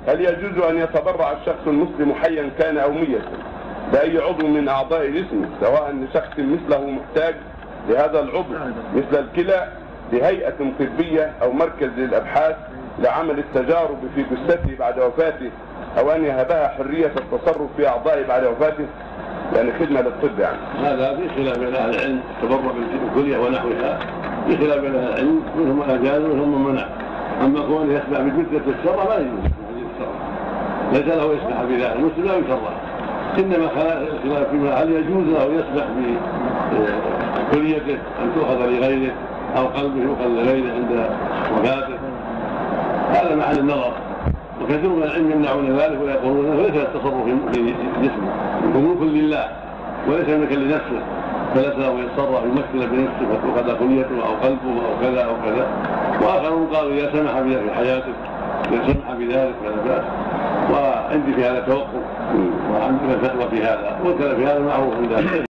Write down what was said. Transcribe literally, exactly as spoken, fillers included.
هل يجوز أن يتبرع الشخص المسلم حيا كان أو ميتا بأي عضو من أعضاء جسمه، سواء لشخص مثله محتاج لهذا العضو مثل الكلى لهيئة طبية أو مركز للأبحاث لعمل التجارب في جثته بعد وفاته، أو أن يهبها حرية التصرف في أعضائه بعد وفاته، يعني خدمة للطب يعني؟ هذا في خلاف بين أهل العلم، التبرع بالكلية ونحوها في خلاف بين أهل العلم، منهم من أجاز ومنهم من منع. أما كونه يسمح بجثة الشرع ما يجوز، ليس له يسمح بذلك، المسلم لا يشرع، إنما خلاف فيما هل يجوز له يسمح بكليته أن تؤخذ لغيره أو قلبه يؤخذ لغيره عند وفاته، هذا محل النظر. وكثير من العلم يمنعون ذلك ويقولون ليس التصرف في جسمه، ملك لله وليس ملكا لنفسه، فليس له يتصرف يمثل بنفسه فتؤخذ كليته او قلبه او كذا او كذا. واخرون قالوا اذا سمح بذلك في حياته، اذا سمح بذلك فلا باس. وعندي في هذا توقف وعندنا فتوى في هذا، وكذا في هذا معروف عند